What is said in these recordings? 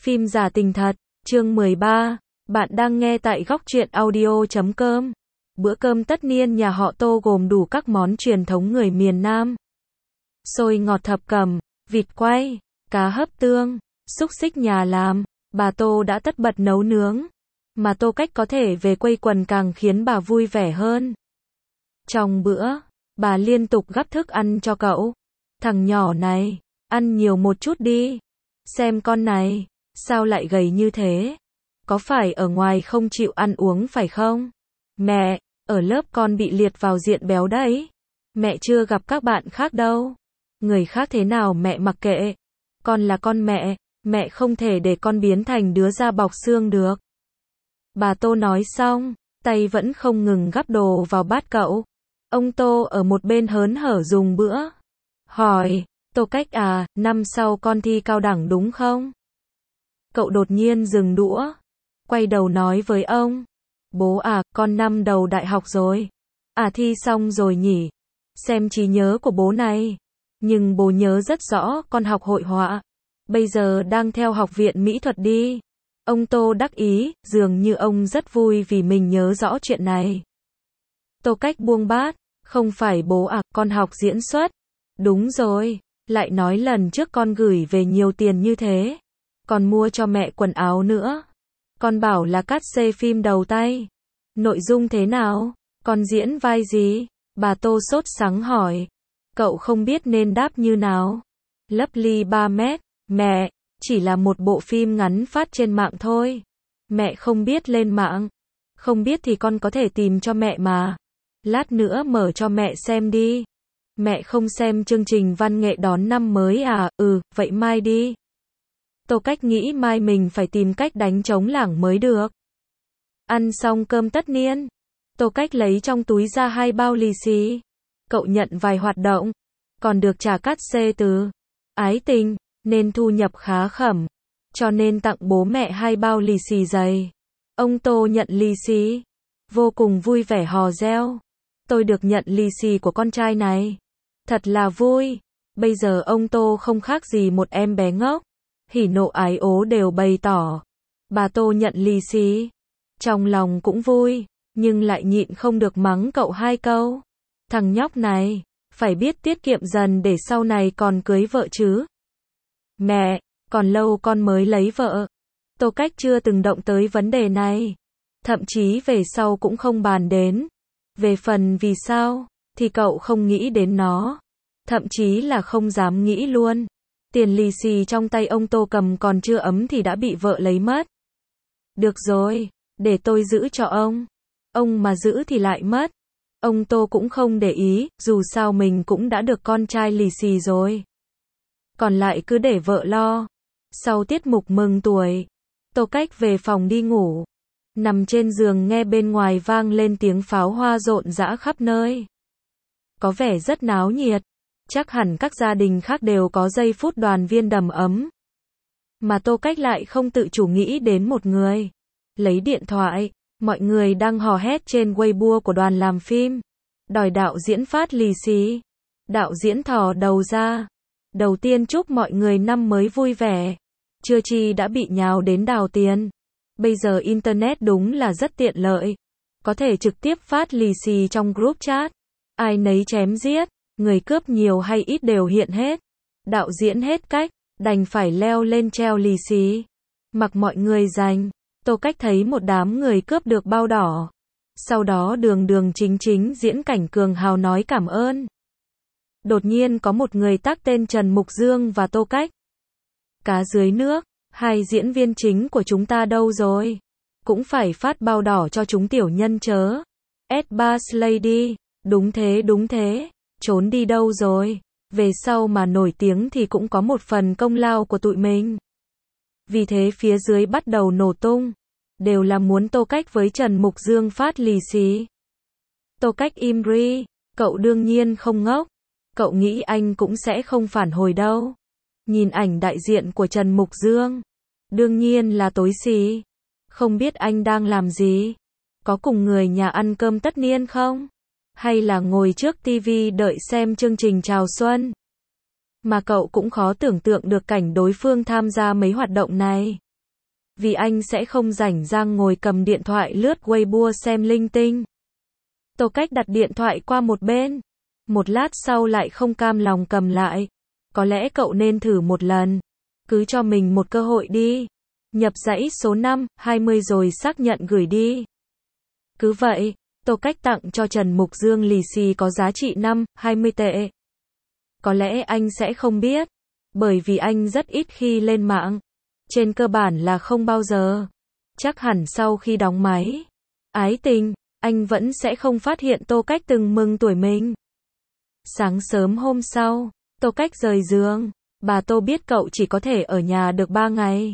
Phim giả tình thật, chương 13. Bạn đang nghe tại góc truyện audio.com. Bữa cơm tất niên nhà họ Tô gồm đủ các món truyền thống người miền Nam. Xôi ngọt thập cẩm, vịt quay, cá hấp tương, xúc xích nhà làm. Bà Tô đã tất bật nấu nướng. Mà Tô Cách có thể về quây quần càng khiến bà vui vẻ hơn. Trong bữa, bà liên tục gắp thức ăn cho cậu. Thằng nhỏ này, ăn nhiều một chút đi. Xem con này, sao lại gầy như thế? Có phải ở ngoài không chịu ăn uống phải không? Mẹ, ở lớp con bị liệt vào diện béo đấy. Mẹ chưa gặp các bạn khác đâu. Người khác thế nào mẹ mặc kệ. Con là con mẹ không thể để con biến thành đứa da bọc xương được. Bà Tô nói xong, tay vẫn không ngừng gắp đồ vào bát cậu. Ông Tô ở một bên hớn hở dùng bữa. Hỏi, Tô Cách à, năm sau con thi cao đẳng đúng không? Cậu đột nhiên dừng đũa, quay đầu nói với ông. Bố à, con năm đầu đại học rồi. À thi xong rồi nhỉ? Xem trí nhớ của bố này. Nhưng bố nhớ rất rõ con học hội họa. Bây giờ đang theo học viện mỹ thuật đi. Ông Tô đắc ý, dường như ông rất vui vì mình nhớ rõ chuyện này. Tô Cách buông bát. Không phải bố à, con học diễn xuất. Đúng rồi, lại nói lần trước con gửi về nhiều tiền như thế. Còn mua cho mẹ quần áo nữa. Con bảo là cắt xê phim đầu tay. Nội dung thế nào? Con diễn vai gì? Bà Tô sốt sắng hỏi. Cậu không biết nên đáp như nào. Lấp ly 3 mét. Mẹ, chỉ là một bộ phim ngắn phát trên mạng thôi. Mẹ không biết lên mạng. Không biết thì con có thể tìm cho mẹ mà. Lát nữa mở cho mẹ xem đi. Mẹ không xem chương trình văn nghệ đón năm mới à? Vậy mai đi. Tô Cách nghĩ mai mình phải tìm cách đánh trống lảng mới được. Ăn xong cơm tất niên, Tô Cách lấy trong túi ra 2 bao lì xì. Cậu nhận vài hoạt động, còn được trả cát xê từ Ái Tình, nên thu nhập khá khẩm. Cho nên tặng bố mẹ 2 bao lì xì dày. Ông Tô nhận lì xì, vô cùng vui vẻ hò reo. Tôi được nhận lì xì của con trai này. Thật là vui. Bây giờ ông Tô không khác gì một em bé ngốc. Hỉ nộ ái ố đều bày tỏ. Bà Tô nhận lì xì. Trong lòng cũng vui, nhưng lại nhịn không được mắng cậu 2 câu. Thằng nhóc này, phải biết tiết kiệm dần để sau này còn cưới vợ chứ. Mẹ, còn lâu con mới lấy vợ. Tô Cách chưa từng động tới vấn đề này. Thậm chí về sau cũng không bàn đến. Về phần vì sao, thì cậu không nghĩ đến nó. Thậm chí là không dám nghĩ luôn. Tiền lì xì trong tay ông Tô cầm còn chưa ấm thì đã bị vợ lấy mất. Được rồi, để tôi giữ cho ông. Ông mà giữ thì lại mất. Ông Tô cũng không để ý, dù sao mình cũng đã được con trai lì xì rồi. Còn lại cứ để vợ lo. Sau tiết mục mừng tuổi, Tô Cách về phòng đi ngủ. Nằm trên giường nghe bên ngoài vang lên tiếng pháo hoa rộn rã khắp nơi. Có vẻ rất náo nhiệt. Chắc hẳn các gia đình khác đều có giây phút đoàn viên đầm ấm. Mà Tô Cách lại không tự chủ nghĩ đến một người. Lấy điện thoại, mọi người đang hò hét trên Weibo của đoàn làm phim. Đòi đạo diễn phát lì xì. Đạo diễn thò đầu ra. Đầu tiên chúc mọi người năm mới vui vẻ. Chưa chi đã bị nhào đến đào tiền. Bây giờ Internet đúng là rất tiện lợi. Có thể trực tiếp phát lì xì trong group chat. Ai nấy chém giết. Người cướp nhiều hay ít đều hiện hết. Đạo diễn hết cách, đành phải leo lên treo lì xì. Mặc mọi người giành, Tô Cách thấy một đám người cướp được bao đỏ. Sau đó đường chính diễn cảnh cường hào nói cảm ơn. Đột nhiên có một người tác tên Trần Mục Dương và Tô Cách. Cá dưới nước, 2 diễn viên chính của chúng ta đâu rồi? Cũng phải phát bao đỏ cho chúng tiểu nhân chớ. S-Boss Lady, đúng thế. Trốn đi đâu rồi? Về sau mà nổi tiếng thì cũng có một phần công lao của tụi mình. Vì thế phía dưới bắt đầu nổ tung. Đều là muốn Tô Cách với Trần Mục Dương phát lì xì. Tô Cách im ri, cậu đương nhiên không ngốc. Cậu nghĩ anh cũng sẽ không phản hồi đâu. Nhìn ảnh đại diện của Trần Mục Dương. Đương nhiên là tối xì. Không biết anh đang làm gì? Có cùng người nhà ăn cơm tất niên không? Hay là ngồi trước tivi đợi xem chương trình chào xuân? Mà cậu cũng khó tưởng tượng được cảnh đối phương tham gia mấy hoạt động này. vì anh sẽ không rảnh rang ngồi cầm điện thoại lướt Weibo xem linh tinh. Tô Cách đặt điện thoại qua một bên. Một lát sau lại không cam lòng cầm lại. Có lẽ cậu nên thử một lần. Cứ cho mình một cơ hội đi. Nhập dãy số 5, 20 rồi xác nhận gửi đi. Cứ vậy, Tô Cách tặng cho Trần Mục Dương lì xì có giá trị 5, 20 tệ. Có lẽ anh sẽ không biết. Bởi vì anh rất ít khi lên mạng. Trên cơ bản là không bao giờ. Chắc hẳn sau khi đóng máy Ái Tình, anh vẫn sẽ không phát hiện Tô Cách từng mừng tuổi mình. Sáng sớm hôm sau, Tô Cách rời giường. Bà Tô biết cậu chỉ có thể ở nhà được 3 ngày.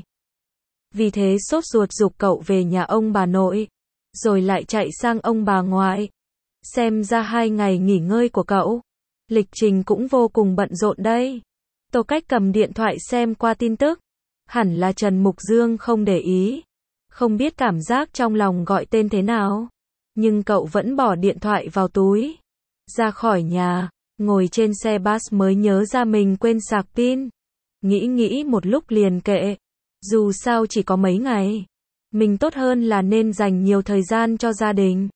Vì thế sốt ruột giục cậu về nhà ông bà nội. Rồi lại chạy sang ông bà ngoại. Xem ra 2 ngày nghỉ ngơi của cậu. Lịch trình cũng vô cùng bận rộn đây. Tô Cách cầm điện thoại xem qua tin tức. Hẳn là Trần Mục Dương không để ý. Không biết cảm giác trong lòng gọi tên thế nào. Nhưng cậu vẫn bỏ điện thoại vào túi. Ra khỏi nhà, ngồi trên xe bus mới nhớ ra mình quên sạc pin. Nghĩ một lúc liền kệ. Dù sao chỉ có mấy ngày. Mình tốt hơn là nên dành nhiều thời gian cho gia đình.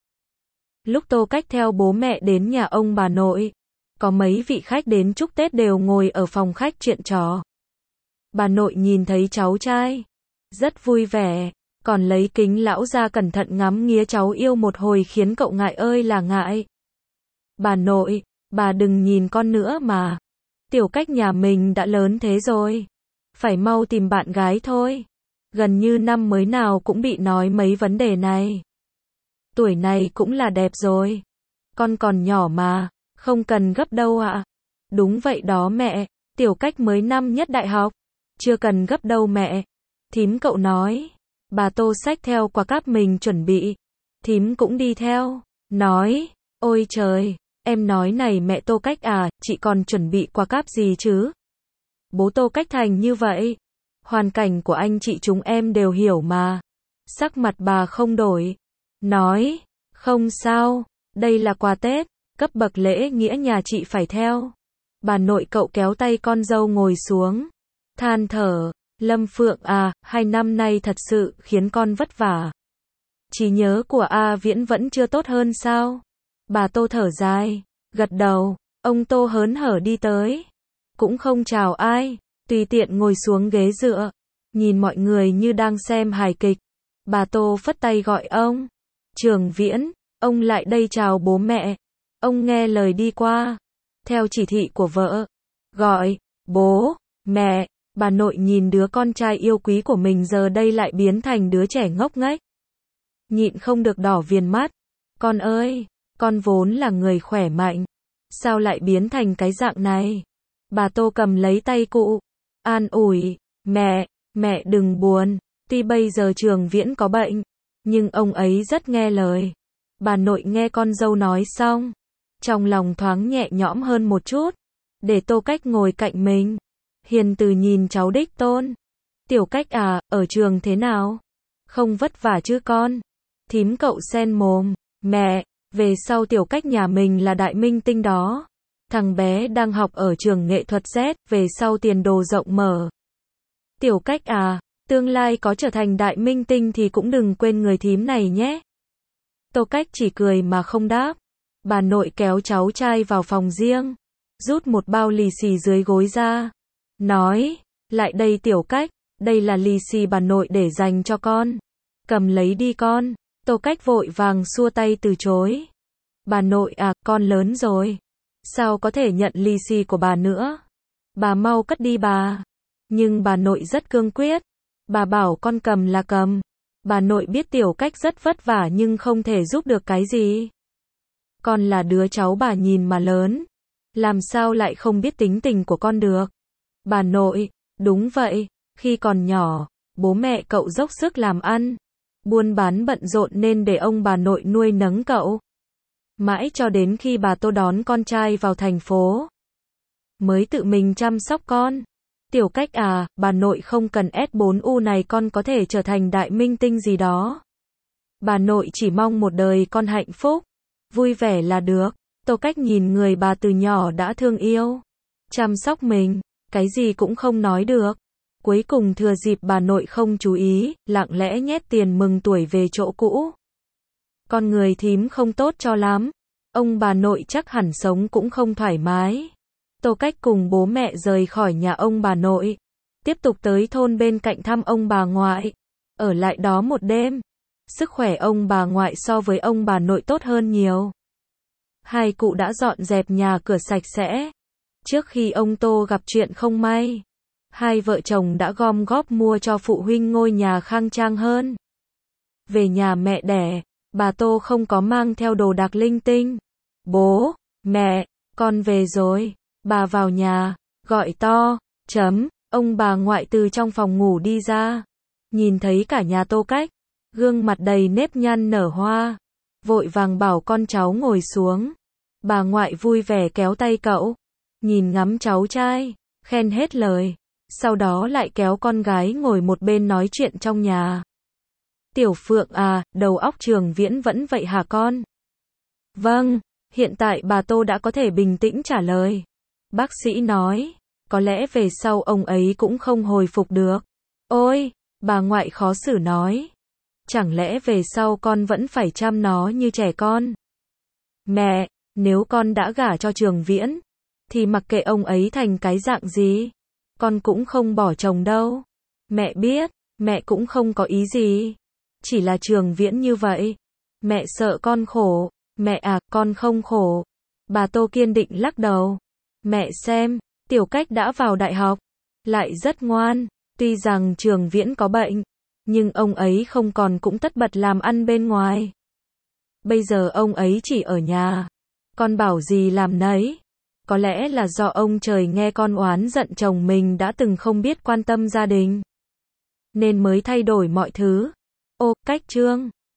Lúc Tô Cách theo bố mẹ đến nhà ông bà nội. Có mấy vị khách đến chúc Tết đều ngồi ở phòng khách chuyện trò. Bà nội nhìn thấy cháu trai. Rất vui vẻ. Còn lấy kính lão ra cẩn thận ngắm nghía cháu yêu một hồi khiến cậu ngại ơi là ngại. Bà nội, bà đừng nhìn con nữa mà. Tiểu Cách nhà mình đã lớn thế rồi. Phải mau tìm bạn gái thôi. Gần như năm mới nào cũng bị nói mấy vấn đề này. Tuổi này cũng là đẹp rồi. Con còn nhỏ mà, không cần gấp đâu ạ. Đúng vậy đó mẹ, Tiểu Cách mới năm nhất đại học. Chưa cần gấp đâu mẹ. Thím cậu nói. Bà Tô xách theo quà cáp mình chuẩn bị. Thím cũng đi theo. Nói, ôi trời, em nói này mẹ Tô Cách à, chị còn chuẩn bị quà cáp gì chứ? Bố Tô Cách thành như vậy. Hoàn cảnh của anh chị chúng em đều hiểu mà. Sắc mặt bà không đổi. Nói, không sao, đây là quà Tết, cấp bậc lễ nghĩa nhà chị phải theo. Bà nội cậu kéo tay con dâu ngồi xuống. Than thở, Lâm Phượng à, 2 năm nay thật sự khiến con vất vả. Trí nhớ của A Viễn vẫn chưa tốt hơn sao? Bà Tô thở dài, gật đầu, ông Tô hớn hở đi tới. Cũng không chào ai, tùy tiện ngồi xuống ghế dựa. Nhìn mọi người như đang xem hài kịch. Bà Tô phất tay gọi ông. Trường Viễn, ông lại đây chào bố mẹ. Ông nghe lời đi qua. Theo chỉ thị của vợ. Gọi, bố, mẹ. Bà nội nhìn đứa con trai yêu quý của mình giờ đây lại biến thành đứa trẻ ngốc nghếch. Nhịn không được đỏ viền mắt. Con ơi, con vốn là người khỏe mạnh. Sao lại biến thành cái dạng này? Bà Tô cầm lấy tay cụ. An ủi, mẹ đừng buồn. Tuy bây giờ Trường Viễn có bệnh, nhưng ông ấy rất nghe lời. Bà nội nghe con dâu nói xong. Trong lòng thoáng nhẹ nhõm hơn một chút. Để Tô Cách ngồi cạnh mình. Hiền từ nhìn cháu đích tôn. Tiểu Cách à, ở trường thế nào? Không vất vả chứ con? Thím cậu sen mồm. Mẹ, về sau Tiểu Cách nhà mình là đại minh tinh đó. Thằng bé đang học ở trường nghệ thuật Z, về sau tiền đồ rộng mở. Tiểu Cách à, tương lai có trở thành đại minh tinh thì cũng đừng quên người thím này nhé. Tô Cách chỉ cười mà không đáp. Bà nội kéo cháu trai vào phòng riêng. Rút một bao lì xì dưới gối ra. Nói, lại đây Tiểu Cách, đây là lì xì bà nội để dành cho con. Cầm lấy đi con. Tô Cách vội vàng xua tay từ chối. Bà nội à, con lớn rồi. Sao có thể nhận lì xì của bà nữa? Bà mau cất đi bà. Nhưng bà nội rất cương quyết. Bà bảo con cầm là cầm. Bà nội biết Tiểu Cách rất vất vả nhưng không thể giúp được cái gì. Con là đứa cháu bà nhìn mà lớn. Làm sao lại không biết tính tình của con được? Bà nội, đúng vậy, khi còn nhỏ, bố mẹ cậu dốc sức làm ăn. Buôn bán bận rộn nên để ông bà nội nuôi nấng cậu. Mãi cho đến khi bà Tô đón con trai vào thành phố. Mới tự mình chăm sóc con. Tiểu Cách à, bà nội không cần S4U này con có thể trở thành đại minh tinh gì đó. Bà nội chỉ mong một đời con hạnh phúc. Vui vẻ là được. Tô Cách nhìn người bà từ nhỏ đã thương yêu. Chăm sóc mình. Cái gì cũng không nói được. Cuối cùng thừa dịp bà nội không chú ý, lặng lẽ nhét tiền mừng tuổi về chỗ cũ. Con người thím không tốt cho lắm. Ông bà nội chắc hẳn sống cũng không thoải mái. Tô Cách cùng bố mẹ rời khỏi nhà ông bà nội. Tiếp tục tới thôn bên cạnh thăm ông bà ngoại. Ở lại đó một đêm. Sức khỏe ông bà ngoại so với ông bà nội tốt hơn nhiều. Hai cụ đã dọn dẹp nhà cửa sạch sẽ. Trước khi ông Tô gặp chuyện không may, hai vợ chồng đã gom góp mua cho phụ huynh ngôi nhà khang trang hơn. Về nhà mẹ đẻ, bà Tô không có mang theo đồ đạc linh tinh. Bố, mẹ, con về rồi. Bà vào nhà, gọi to, ông bà ngoại từ trong phòng ngủ đi ra. Nhìn thấy cả nhà Tô Cách, gương mặt đầy nếp nhăn nở hoa. Vội vàng bảo con cháu ngồi xuống. Bà ngoại vui vẻ kéo tay cậu, nhìn ngắm cháu trai, khen hết lời. Sau đó lại kéo con gái ngồi một bên nói chuyện trong nhà. Tiểu Phượng à, đầu óc Trường Viễn vẫn vậy hả con? Vâng, hiện tại bà Tô đã có thể bình tĩnh trả lời. Bác sĩ nói, có lẽ về sau ông ấy cũng không hồi phục được. Ôi, bà ngoại khó xử nói. Chẳng lẽ về sau con vẫn phải chăm nó như trẻ con? Mẹ, nếu con đã gả cho Trường Viễn, thì mặc kệ ông ấy thành cái dạng gì, con cũng không bỏ chồng đâu. Mẹ biết, mẹ cũng không có ý gì. Chỉ là Trường Viễn như vậy. Mẹ sợ con khổ. Mẹ à, con không khổ. Bà Tô kiên định lắc đầu. Mẹ xem, Tiểu Cách đã vào đại học, lại rất ngoan. Tuy rằng Trường Viễn có bệnh, nhưng ông ấy không còn cũng tất bật làm ăn bên ngoài. Bây giờ ông ấy chỉ ở nhà. Con bảo gì làm nấy. Có lẽ là do ông trời nghe con oán giận chồng mình đã từng không biết quan tâm gia đình, nên mới thay đổi mọi thứ. Ô, Cách Trương.